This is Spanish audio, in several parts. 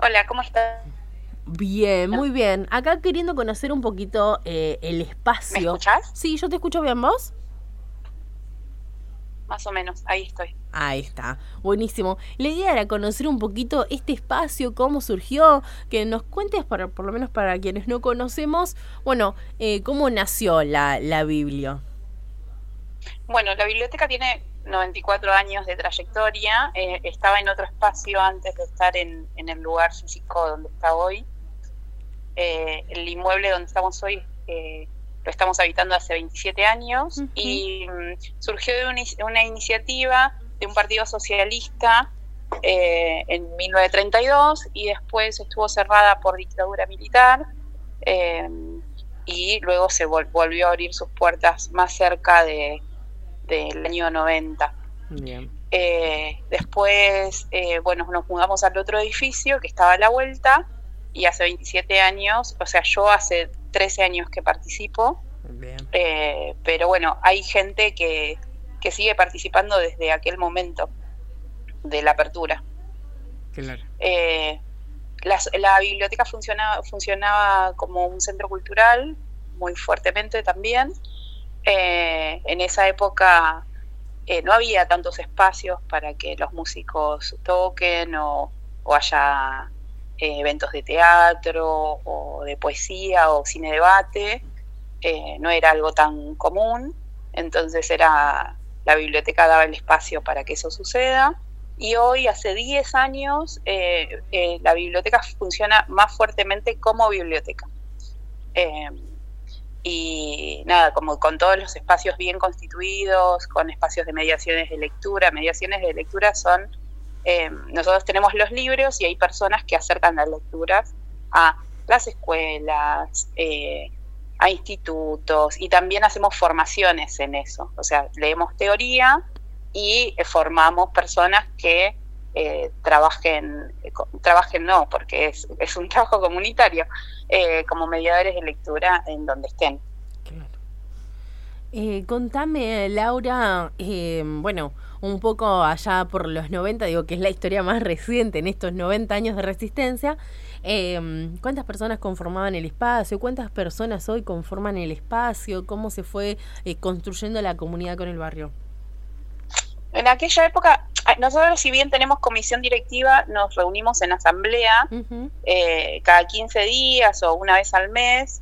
Hola, ¿cómo estás? Bien, muy bien. Acá queriendo conocer un poquito el ¿Me espacio. escuchás? Sí, yo te escucho bien, ¿vos? Más o menos, ahí estoy. Ahí está, buenísimo. La idea era conocer un poquito este espacio, cómo surgió, que nos cuentes, por lo menos para quienes no conocemos, bueno, cómo nació la Biblia. Bueno, la biblioteca tiene 94 años de trayectoria. Estaba en otro espacio antes de estar en el lugar físico donde está hoy. El inmueble donde estamos hoy lo estamos habitando hace 27 años Ujú. y surgió de una iniciativa de un partido socialista en 1932 y después estuvo cerrada por dictadura militar. eh, y luego se volvió a abrir sus puertas más cerca del año 90. Bien. Después, bueno, nos mudamos al otro edificio que estaba a la vuelta y hace 27 años, o sea, yo hace 13 años que participo, Bien. pero bueno, hay gente que sigue participando desde aquel momento de la apertura. Claro. La biblioteca funcionaba como un centro cultural muy fuertemente también. En esa época no había tantos espacios para que los músicos toquen o haya eventos de teatro o de poesía o cine debate. No era algo tan común, entonces la biblioteca daba el espacio para que eso suceda. Y hoy, hace 10 años, la biblioteca funciona más fuertemente como biblioteca. Eh, y nada, como con todos los espacios bien constituidos, con espacios de mediaciones de lectura. Mediaciones de lectura son, nosotros tenemos los libros y hay personas que acercan las lecturas a las escuelas, a institutos, y también hacemos formaciones en eso. O sea, leemos teoría y formamos personas que trabajen no, porque es un trabajo comunitario, como mediadores de lectura en donde estén. Claro. Contame, Laura, bueno, un poco allá por los 90, digo que es la historia más reciente en estos 90 años de resistencia. ¿Cuántas personas conformaban el espacio? ¿Cuántas personas hoy conforman el espacio? ¿Cómo se fue construyendo la comunidad con el barrio? En aquella época, nosotros, si bien tenemos comisión directiva, nos reunimos en asamblea Uh-huh. cada 15 días o una vez al mes.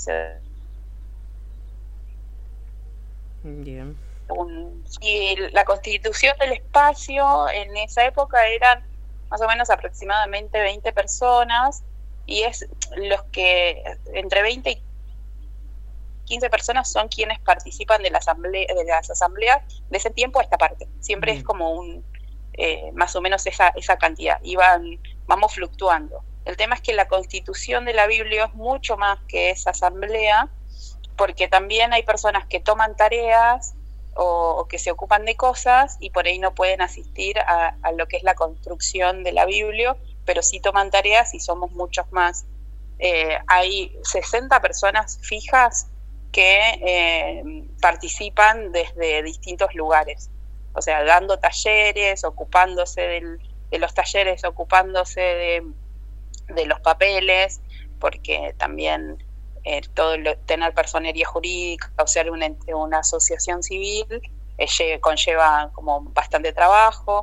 Bien. Y la constitución del espacio en esa época eran más o menos aproximadamente 20 personas, y es los que entre 20 y 15 personas son quienes participan de las asambleas de ese tiempo a esta parte. Siempre es como más o menos esa cantidad, y vamos fluctuando. El tema es que la constitución de la Biblia es mucho más que esa asamblea, porque también hay personas que toman tareas o que se ocupan de cosas y por ahí no pueden asistir a lo que es la construcción de la Biblia, pero sí toman tareas y somos muchos más. Hay 60 personas fijas que participan desde distintos lugares, o sea, dando talleres, ocupándose de los talleres, ocupándose de los papeles, porque también tener personería jurídica, o ser una asociación civil, conlleva como bastante trabajo.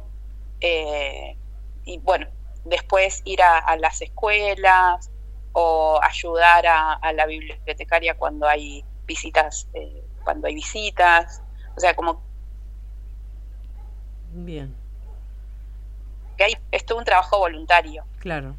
Y bueno, después ir a las escuelas o ayudar a la bibliotecaria cuando hay visitas, o sea, como Bien. que es todo un trabajo voluntario. Claro.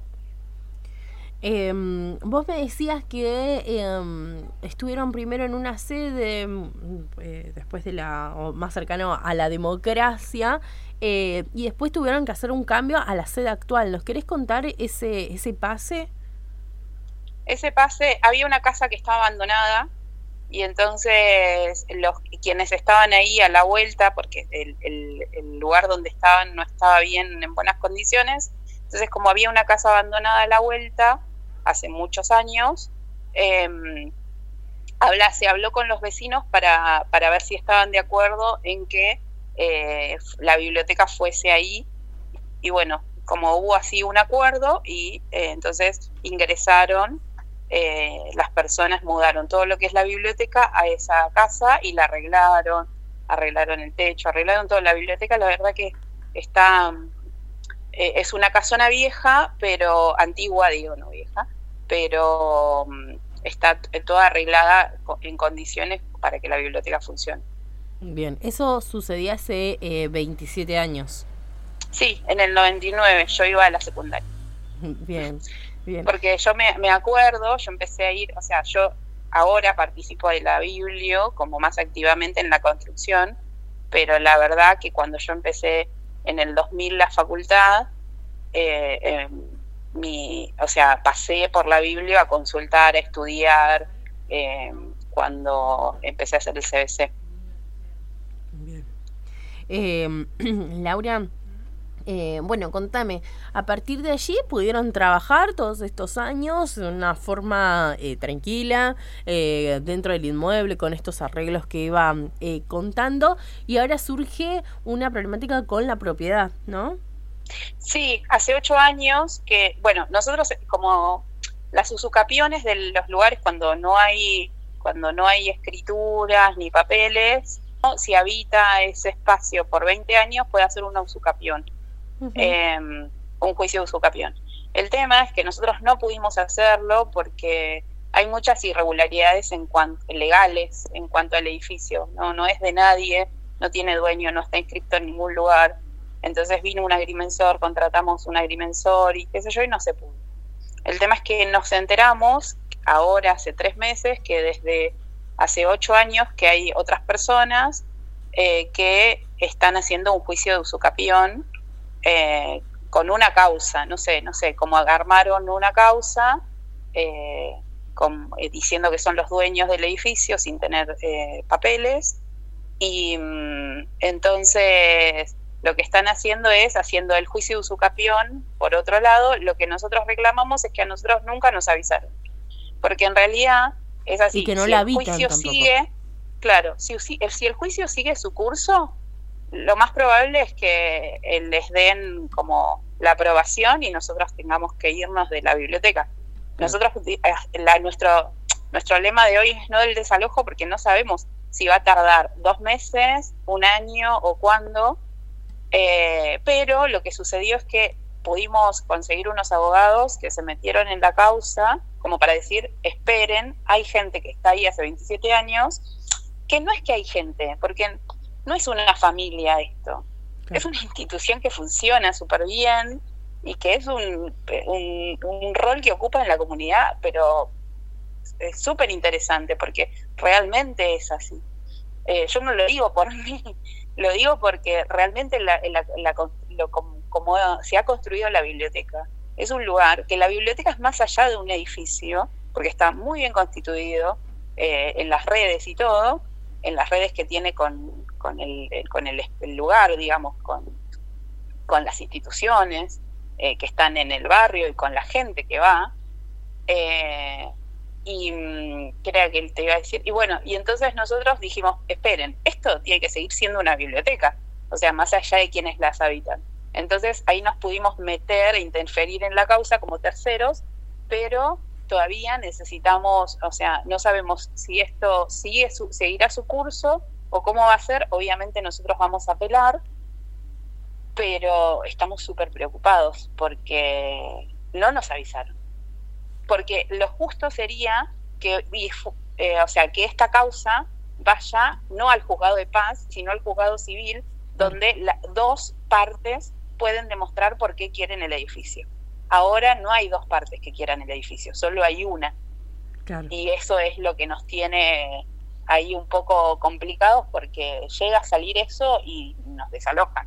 Vos me decías que estuvieron primero en una sede, después o más cercano a la democracia, y después tuvieron que hacer un cambio a la sede actual. ¿Nos querés contar ese pase? Ese pase, había una casa que estaba abandonada, y entonces quienes estaban ahí a la vuelta, porque el lugar donde estaban no estaba bien, en buenas condiciones, entonces como había una casa abandonada a la vuelta hace muchos años, se habló con los vecinos para ver si estaban de acuerdo en que la biblioteca fuese ahí, y bueno, como hubo así un acuerdo y entonces ingresaron, las personas mudaron todo lo que es la biblioteca a esa casa y la arreglaron el techo, arreglaron toda la biblioteca. La verdad que está, es una casona vieja, pero antigua, digo, no vieja, pero está toda arreglada en condiciones para que la biblioteca funcione. Bien, eso sucedía hace 27 años. Sí, en el 99 yo iba a la secundaria. Bien, bien. Porque yo me acuerdo, yo empecé a ir, o sea, yo ahora participo de la Biblio como más activamente en la construcción, pero la verdad que cuando yo empecé en el 2000 la facultad, o sea, pasé por la Biblio a consultar, a estudiar, cuando empecé a hacer el CBC. Bien. Laura, bueno, contame, a partir de allí pudieron trabajar todos estos años de una forma tranquila, dentro del inmueble, con estos arreglos que iba contando, y ahora surge una problemática con la propiedad, ¿no? Sí, hace 8 años que, bueno, nosotros como las usucapiones de los lugares cuando no hay escrituras ni papeles, ¿no? Si habita ese espacio por 20 años puede hacer una usucapión. Un juicio de usucapión. El tema es que nosotros no pudimos hacerlo porque hay muchas irregularidades legales en cuanto al edificio. No es de nadie, no tiene dueño, no está inscrito en ningún lugar. Entonces vino un agrimensor, contratamos un agrimensor y qué sé yo, y no se pudo. El tema es que nos enteramos ahora hace 3 meses que desde hace 8 años que hay otras personas que están haciendo un juicio de usucapión, con una causa, no sé, como armaron una causa diciendo que son los dueños del edificio sin tener papeles, y entonces lo que están haciendo es haciendo el juicio de usucapión. Por otro lado, lo que nosotros reclamamos es que a nosotros nunca nos avisaron, porque en realidad es así, y que no si la el juicio tampoco sigue, claro, si el juicio sigue su curso, lo más probable es que les den como la aprobación y nosotros tengamos que irnos de la biblioteca. Nosotros, nuestro lema de hoy es no del desalojo, porque no sabemos si va a tardar 2 meses, 1 año o cuándo, pero lo que sucedió es que pudimos conseguir unos abogados que se metieron en la causa como para decir, esperen, hay gente que está ahí hace 27 años, que no es que hay gente, porque no es una familia esto, claro. Es una institución que funciona súper bien y que es un rol que ocupa en la comunidad, pero es súper interesante porque realmente es así. Yo no lo digo por mí, lo digo porque realmente como se ha construido la biblioteca, es un lugar que la biblioteca es más allá de un edificio, porque está muy bien constituido en las redes y todo, en las redes que tiene con el lugar, digamos, con las instituciones que están en el barrio y con la gente que va, y creo que te iba a decir, y bueno, y entonces nosotros dijimos, esperen, esto tiene que seguir siendo una biblioteca, o sea, más allá de quienes las habitan. Entonces ahí nos pudimos meter e interferir en la causa como terceros, pero todavía necesitamos, o sea, no sabemos si esto seguirá su curso o cómo va a ser. Obviamente nosotros vamos a apelar, pero estamos súper preocupados porque no nos avisaron. Porque lo justo sería que que esta causa vaya no al juzgado de paz, sino al juzgado civil, donde 2 partes pueden demostrar por qué quieren el edificio. Ahora no hay 2 partes que quieran el edificio, solo hay una. Claro. Y eso es lo que nos tiene ahí un poco complicados, porque llega a salir eso y nos desalojan.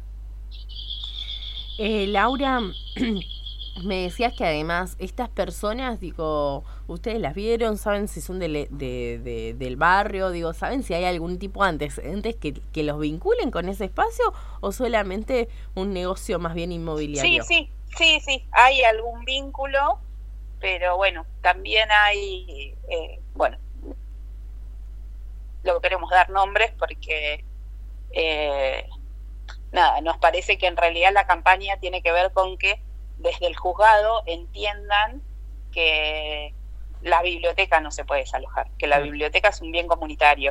Laura, me decías que además estas personas, digo, ustedes las vieron, saben si son del barrio, digo, saben si hay algún tipo de antecedentes que los vinculen con ese espacio o solamente un negocio más bien inmobiliario. Sí, hay algún vínculo, pero bueno, también hay, no queremos dar nombres porque nos parece que en realidad la campaña tiene que ver con que desde el juzgado entiendan que la biblioteca no se puede desalojar, que la biblioteca es un bien comunitario,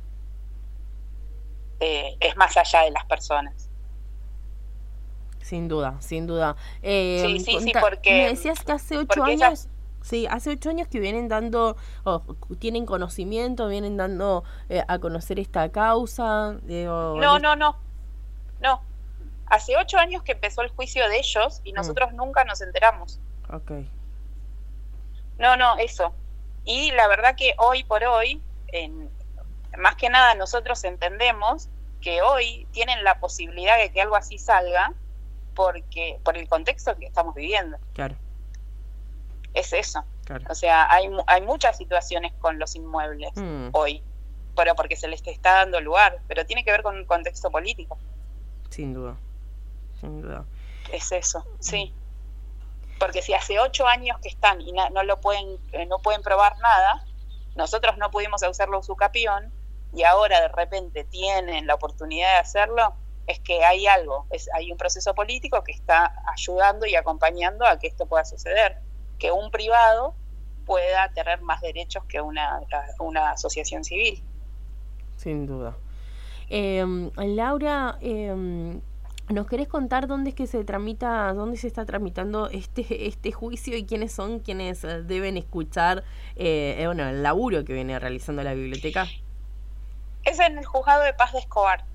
es más allá de las personas. Sin duda, sin duda. Sí, porque... Me decías que hace 8 años... Sí, hace 8 años que vienen dando, tienen conocimiento, vienen dando a conocer esta causa. No. Hace 8 años que empezó el juicio de ellos y nosotros nunca nos enteramos. Okay. No, eso. Y la verdad que hoy por hoy, más que nada nosotros entendemos que hoy tienen la posibilidad de que algo así salga por el contexto que estamos viviendo. Claro. Es eso. Claro. O sea, hay muchas situaciones con los inmuebles hoy, pero porque se les está dando lugar, pero tiene que ver con un contexto político. Sin duda. Es eso, sí. Porque si hace 8 años que están y no pueden probar nada, nosotros no pudimos hacerlo usucapión y ahora de repente tienen la oportunidad de hacerlo, es que hay algo, hay un proceso político que está ayudando y acompañando a que esto pueda suceder, que un privado pueda tener más derechos que una asociación civil. Sin duda. Laura, ¿nos querés contar dónde es que dónde se está tramitando este juicio y quiénes son quienes deben escuchar el laburo que viene realizando la biblioteca? Es en el Juzgado de Paz de Escobar.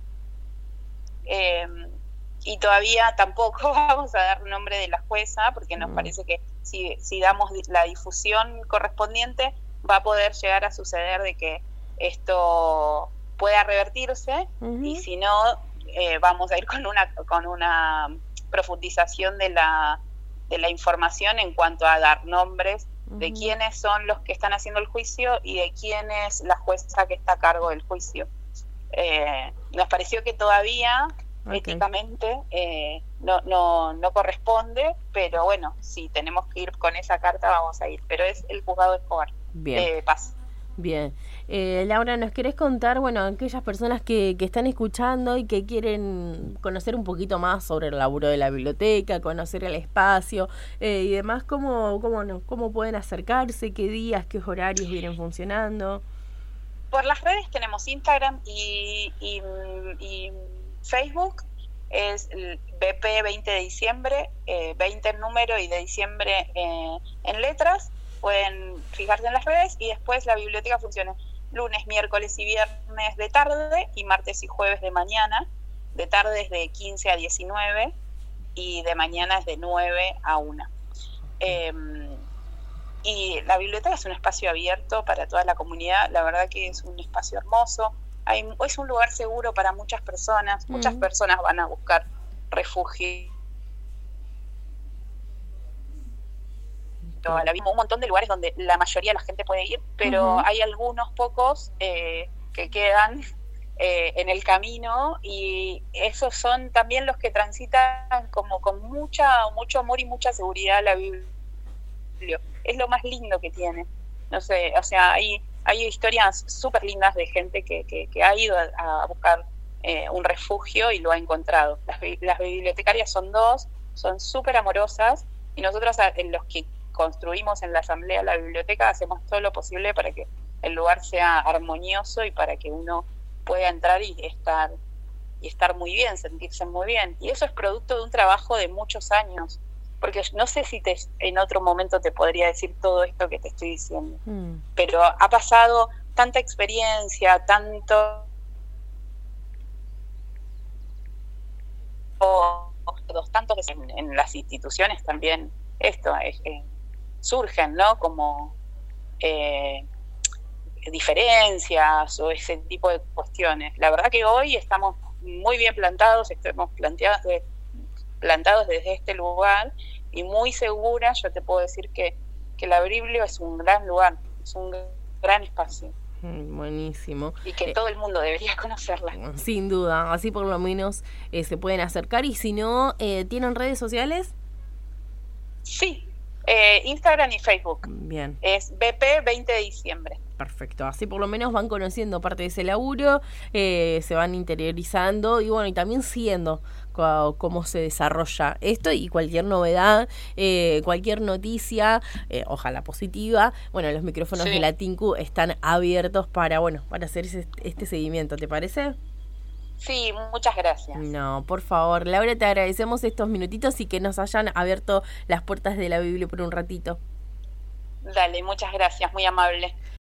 Y todavía tampoco vamos a dar nombre de la jueza porque nos parece que si damos la difusión correspondiente va a poder llegar a suceder de que esto pueda revertirse y si no vamos a ir con una profundización de la información en cuanto a dar nombres de quiénes son los que están haciendo el juicio y de quién es la jueza que está a cargo del juicio. Nos pareció que todavía éticamente no corresponde, pero bueno, si tenemos que ir con esa carta vamos a ir, pero es el Juzgado de Escobar de Paz. Bien. Laura, ¿nos querés contar, aquellas personas que están escuchando y que quieren conocer un poquito más sobre el laburo de la biblioteca, conocer el espacio y demás, cómo pueden acercarse, qué días, qué horarios vienen funcionando? Por las redes tenemos Instagram y Facebook, es el BP 20 de diciembre, 20 en número y de diciembre en letras. Pueden fijarse en las redes y después la biblioteca funciona lunes, miércoles y viernes de tarde y martes y jueves de mañana. De tarde es de 15 a 19 y de mañana es de 9 a 1. Y la biblioteca es un espacio abierto para toda la comunidad, la verdad que es un espacio hermoso, es un lugar seguro para muchas personas van a buscar refugio. Un montón de lugares donde la mayoría de la gente puede ir, pero hay algunos pocos que quedan en el camino y esos son también los que transitan como con mucho amor y mucha seguridad la Biblia. Es lo más lindo que tiene. No sé, o sea, hay historias súper lindas de gente que ha ido a buscar un refugio y lo ha encontrado. Las bibliotecarias son 2, son súper amorosas y nosotros los que construimos en la asamblea la biblioteca hacemos todo lo posible para que el lugar sea armonioso y para que uno pueda entrar y estar muy bien, sentirse muy bien. Y eso es producto de un trabajo de muchos años, porque no sé si en otro momento te podría decir todo esto que te estoy diciendo, pero ha pasado tanta experiencia, tantos en las instituciones también esto surgen, ¿no? Como diferencias o ese tipo de cuestiones. La verdad que hoy estamos muy bien plantados, estamos plantados desde este lugar y muy segura. Yo te puedo decir que la Biblia es un gran lugar, es un gran espacio. Buenísimo. Y que todo el mundo debería conocerla. Sin duda, así por lo menos se pueden acercar. Y si no, ¿tienen redes sociales? Sí, Instagram y Facebook. Bien. Es BP 20 de diciembre. Perfecto, así por lo menos van conociendo parte de ese laburo, se van interiorizando y también siguiendo cómo se desarrolla esto y cualquier novedad, cualquier noticia, ojalá positiva. Bueno, los micrófonos de la TINCU están abiertos para hacer este seguimiento, ¿te parece? Sí, muchas gracias. No, por favor, Laura, te agradecemos estos minutitos y que nos hayan abierto las puertas de la Biblia por un ratito. Dale, muchas gracias, muy amable.